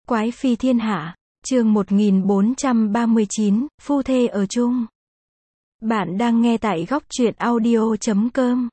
Quái phi thiên hạ, chương 1439, phu thê ở chung. Bạn đang nghe tại góc truyện audio.com.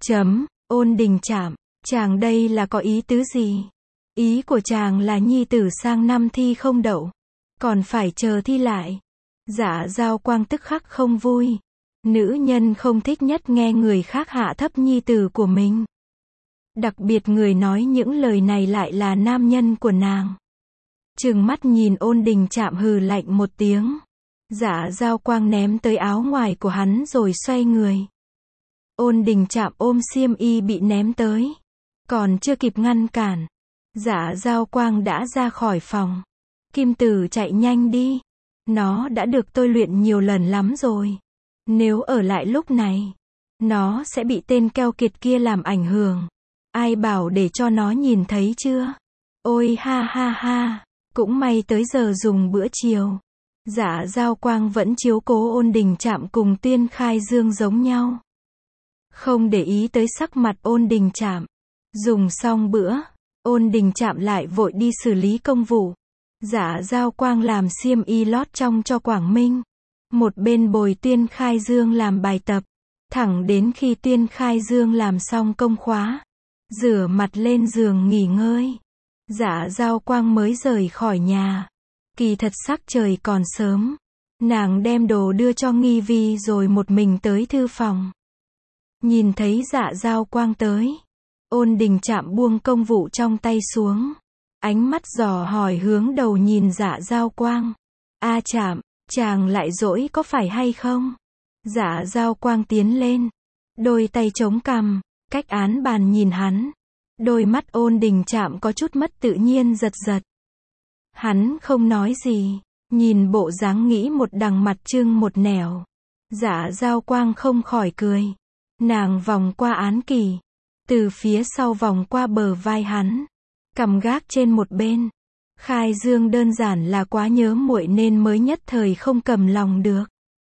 Ôn Đình Trạm, chàng đây là có ý tứ gì? Ý của chàng là nhi tử sang năm thi không đậu, còn phải chờ thi lại. Dạ Giao Quang tức khắc không vui. Nữ nhân không thích nhất nghe người khác hạ thấp nhi tử của mình. Đặc biệt người nói những lời này lại là nam nhân của nàng. Trừng mắt nhìn Ôn Đình Trạm hừ lạnh một tiếng. Dạ Giao Quang ném tới áo ngoài của hắn rồi xoay người. Ôn Đình Trạm ôm xiêm y bị ném tới. Còn chưa kịp ngăn cản, Dạ Giao Quang đã ra khỏi phòng. Kim Tử chạy nhanh đi. Nó đã được tôi luyện nhiều lần lắm rồi. Nếu ở lại lúc này, nó sẽ bị tên keo kiệt kia làm ảnh hưởng. Ai bảo để cho nó nhìn thấy chưa? Ôi ha ha ha, cũng may tới giờ dùng bữa chiều. Dạ Giao Quang vẫn chiếu cố Ôn Đình Trạm cùng Tuyên Khai Dương giống nhau. Không để ý tới sắc mặt Ôn Đình Trạm. Dùng xong bữa, Ôn Đình Trạm lại vội đi xử lý công vụ. Dạ Giao Quang làm xiêm y lót trong cho Quảng Minh. Một bên bồi Tuyên Khai Dương làm bài tập. Thẳng đến khi Tuyên Khai Dương làm xong công khóa, rửa mặt lên giường nghỉ ngơi, Dạ Giao Quang mới rời khỏi nhà. Kỳ thật sắc trời còn sớm. Nàng đem đồ đưa cho Nghi Vi rồi một mình tới thư phòng. Nhìn thấy Dạ Giao Quang tới, Ôn Đình Trạm buông công vụ trong tay xuống. Ánh mắt dò hỏi hướng đầu nhìn Dạ Giao Quang. A Trạm, chàng lại dỗi có phải hay không? Dạ Giao Quang tiến lên, đôi tay chống cằm, cách án bàn nhìn hắn. Đôi mắt Ôn Đình Trạm có chút mất tự nhiên giật giật. Hắn không nói gì, nhìn bộ dáng nghĩ một đằng mặt trưng một nẻo. Dạ Giao Quang không khỏi cười. Nàng vòng qua án kỳ, từ phía sau vòng qua bờ vai hắn, cầm gác trên một bên. Khai Dương đơn giản là quá nhớ muội nên mới nhất thời không cầm lòng được.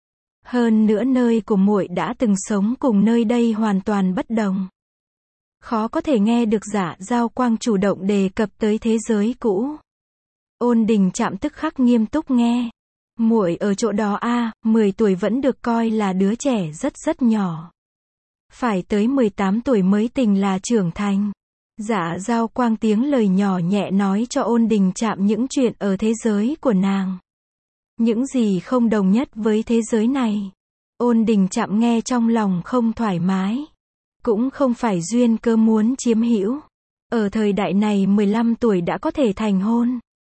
Hơn nữa nơi của muội đã từng sống cùng nơi đây hoàn toàn bất đồng. Khó có thể nghe được Dạ Giao Quang chủ động đề cập tới thế giới cũ. Ôn Đình Trạm tức khắc nghiêm túc nghe. Muội ở chỗ đó 10 tuổi vẫn được coi là đứa trẻ rất nhỏ. Phải tới 18 tuổi mới tình là trưởng thành. Dạ Giao Quang tiếng lời nhỏ nhẹ nói cho Ôn Đình Trạm những chuyện ở thế giới của nàng. Những gì không đồng nhất với thế giới này. Ôn Đình Trạm nghe trong lòng không thoải mái. Cũng không phải duyên cơ muốn chiếm hữu. Ở thời đại này 15 tuổi đã có thể thành hôn.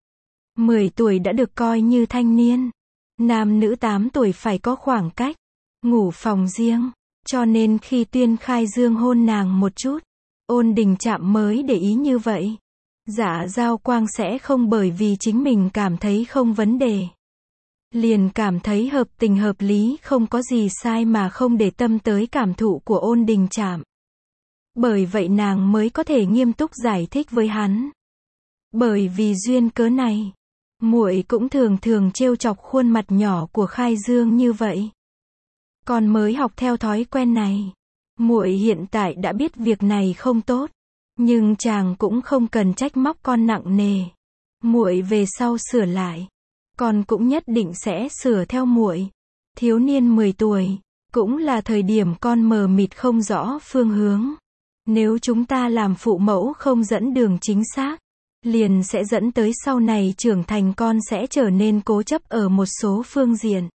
10 tuổi đã được coi như thanh niên. Nam nữ 8 tuổi phải có khoảng cách. Ngủ phòng riêng. Cho nên khi Tuyên Khai Dương hôn nàng một chút, Ôn Đình Trạm mới để ý như vậy. Dạ Giao Quang sẽ không bởi vì chính mình cảm thấy không vấn đề, liền cảm thấy hợp tình hợp lý không có gì sai mà không để tâm tới cảm thụ của Ôn Đình Trạm. Bởi vậy nàng mới có thể nghiêm túc giải thích với hắn. Bởi vì duyên cớ này, muội cũng thường trêu chọc khuôn mặt nhỏ của Khai Dương như vậy. Con mới học theo thói quen này. Muội hiện tại đã biết việc này không tốt, nhưng chàng cũng không cần trách móc con nặng nề. Muội về sau sửa lại, con cũng nhất định sẽ sửa theo muội. Thiếu niên 10 tuổi, cũng là thời điểm con mờ mịt không rõ phương hướng. Nếu chúng ta làm phụ mẫu không dẫn đường chính xác, liền sẽ dẫn tới sau này trưởng thành con sẽ trở nên cố chấp ở một số phương diện.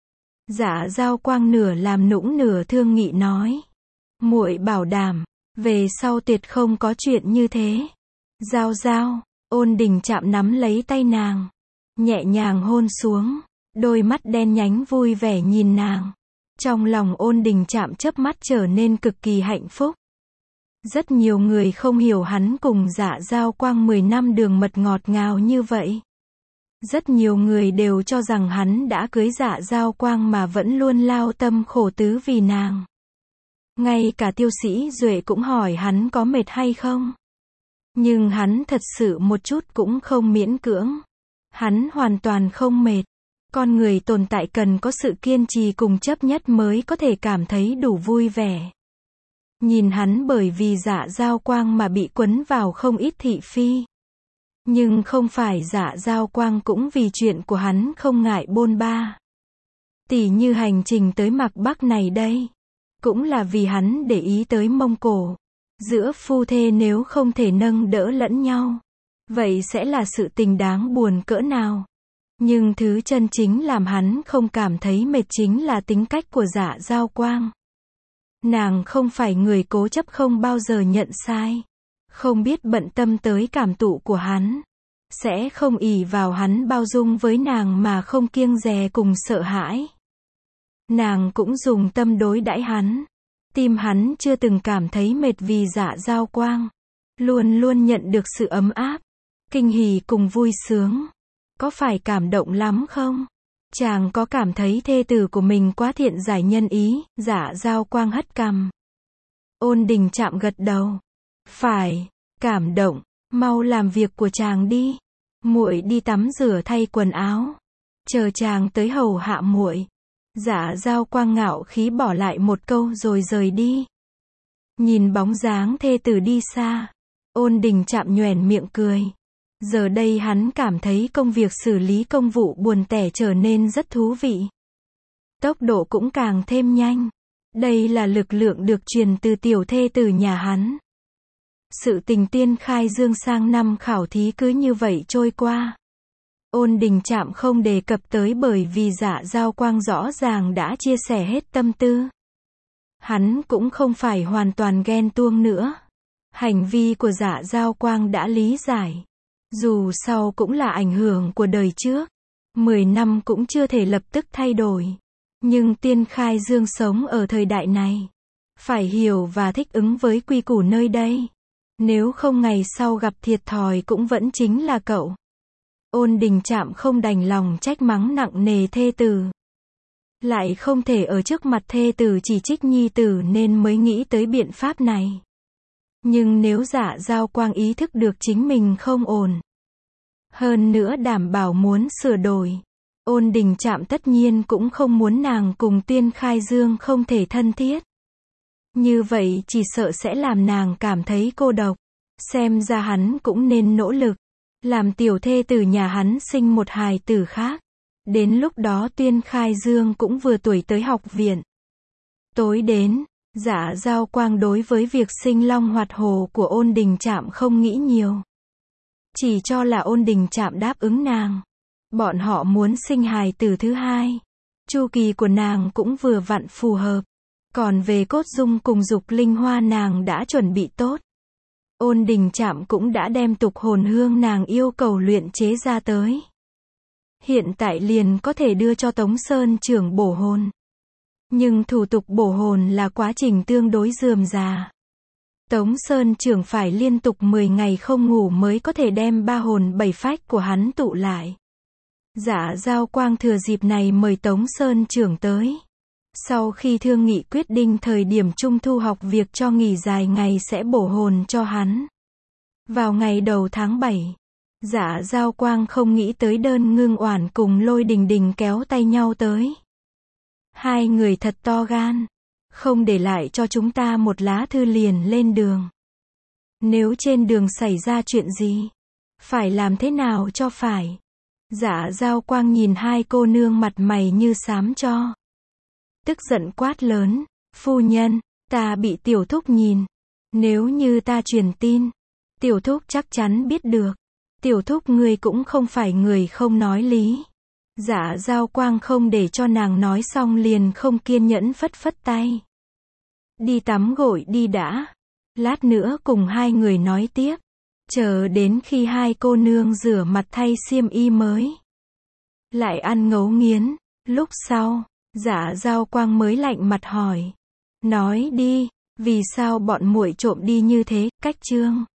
Dạ Giao Quang nửa làm nũng nửa thương nghị nói. Muội bảo đảm, về sau tuyệt không có chuyện như thế. Giao Giao, Ôn Đình Trạm nắm lấy tay nàng, nhẹ nhàng hôn xuống, đôi mắt đen nhánh vui vẻ nhìn nàng. Trong lòng Ôn Đình Trạm chớp mắt trở nên cực kỳ hạnh phúc. Rất nhiều người không hiểu hắn cùng Dạ Giao Quang 10 năm đường mật ngọt ngào như vậy. Rất nhiều người đều cho rằng hắn đã cưới Dạ Giao Quang mà vẫn luôn lao tâm khổ tứ vì nàng. Ngay cả Tiêu Sĩ Duệ cũng hỏi hắn có mệt hay không. Nhưng hắn thật sự một chút cũng không miễn cưỡng. Hắn hoàn toàn không mệt. Con người tồn tại cần có sự kiên trì cùng chấp nhất mới có thể cảm thấy đủ vui vẻ. Nhìn hắn bởi vì Dạ Giao Quang mà bị quấn vào không ít thị phi. Nhưng không phải Dạ Giao Quang cũng vì chuyện của hắn không ngại bôn ba. Tỉ như hành trình tới Mạc Bắc này đây. Cũng là vì hắn để ý tới Mông Cổ. Giữa phu thê nếu không thể nâng đỡ lẫn nhau, vậy sẽ là sự tình đáng buồn cỡ nào. Nhưng thứ chân chính làm hắn không cảm thấy mệt chính là tính cách của Dạ Giao Quang. Nàng không phải người cố chấp không bao giờ nhận sai. Không biết bận tâm tới cảm thụ của hắn. Sẽ không ỷ vào hắn bao dung với nàng mà không kiêng dè cùng sợ hãi. Nàng cũng dùng tâm đối đãi hắn. Tim hắn chưa từng cảm thấy mệt vì Dạ Giao Quang. Luôn luôn nhận được sự ấm áp, kinh hỉ cùng vui sướng. Có phải cảm động lắm không? Chàng có cảm thấy thê tử của mình quá thiện giải nhân ý? Dạ Giao Quang hất cằm. Ôn Đình Trạm gật đầu. Phải, cảm động, mau làm việc của chàng đi. Muội đi tắm rửa thay quần áo. Chờ chàng tới hầu hạ muội. Dạ Giao Quang ngạo khí bỏ lại một câu rồi rời đi. Nhìn bóng dáng thê tử đi xa, Ôn Đình Trạm nhoẻn miệng cười. Giờ đây hắn cảm thấy công việc xử lý công vụ buồn tẻ trở nên rất thú vị. Tốc độ cũng càng thêm nhanh. Đây là lực lượng được truyền từ tiểu thê tử nhà hắn. Sự tình Tiên Khai Dương sang năm khảo thí cứ như vậy trôi qua. Ôn Đình Trạm không đề cập tới bởi vì Dạ Giao Quang rõ ràng đã chia sẻ hết tâm tư. Hắn cũng không phải hoàn toàn ghen tuông nữa. Hành vi của Dạ Giao Quang đã lý giải. Dù sau cũng là ảnh hưởng của đời trước. 10 năm cũng chưa thể lập tức thay đổi. Nhưng Tiên Khai Dương sống ở thời đại này. Phải hiểu và thích ứng với quy củ nơi đây. Nếu không ngày sau gặp thiệt thòi cũng vẫn chính là cậu. Ôn Đình Trạm không đành lòng trách mắng nặng nề thê tử. Lại không thể ở trước mặt thê tử chỉ trích nhi tử nên mới nghĩ tới biện pháp này. Nhưng nếu Dạ Giao Quang ý thức được chính mình không ổn, hơn nữa đảm bảo muốn sửa đổi, Ôn Đình Trạm tất nhiên cũng không muốn nàng cùng Tiên Khai Dương không thể thân thiết. Như vậy chỉ sợ sẽ làm nàng cảm thấy cô độc. Xem ra hắn cũng nên nỗ lực, làm tiểu thê tử nhà hắn sinh một hài tử khác. Đến lúc đó Tiên Khai Dương cũng vừa tuổi tới học viện. Tối đến, Dạ Giao Quang đối với việc sinh long hoạt hổ của Ôn Đình Trạm không nghĩ nhiều. Chỉ cho là Ôn Đình Trạm đáp ứng nàng. Bọn họ muốn sinh hài tử thứ hai. Chu kỳ của nàng cũng vừa vặn phù hợp. Còn về cốt dung cùng dục linh hoa nàng đã chuẩn bị tốt. Ôn Đình Trạm cũng đã đem tục hồn hương nàng yêu cầu luyện chế ra tới. Hiện tại liền có thể đưa cho Tống Sơn trưởng bổ hồn. Nhưng thủ tục bổ hồn là quá trình tương đối rườm rà. Tống Sơn trưởng phải liên tục 10 ngày không ngủ mới có thể đem 3 hồn 7 phách của hắn tụ lại. Dạ Giao Quang thừa dịp này mời Tống Sơn trưởng tới. Sau khi thương nghị quyết định thời điểm trung thu học việc cho nghỉ dài ngày sẽ bổ hồn cho hắn. Vào ngày đầu tháng 7, Dạ Giao Quang không nghĩ tới Đơn Ngưng Oản cùng Lôi Đình Đình kéo tay nhau tới. Hai người thật to gan. Không để lại cho chúng ta một lá thư liền lên đường. Nếu trên đường xảy ra chuyện gì, phải làm thế nào cho phải. Dạ Giao Quang nhìn hai cô nương mặt mày như xám cho. Tức giận quát lớn, phu nhân, ta bị tiểu thúc nhìn. Nếu như ta truyền tin, tiểu thúc chắc chắn biết được. Tiểu thúc ngươi cũng không phải người không nói lý. Dạ Giao Quang không để cho nàng nói xong liền không kiên nhẫn phất phất tay. Đi tắm gội đi đã. Lát nữa cùng hai người nói tiếp. Chờ đến khi hai cô nương rửa mặt thay xiêm y mới. Lại ăn ngấu nghiến. Lúc sau, Dạ Giao Quang mới lạnh mặt hỏi. Nói đi, vì sao bọn muội trộm đi như thế, cách chương.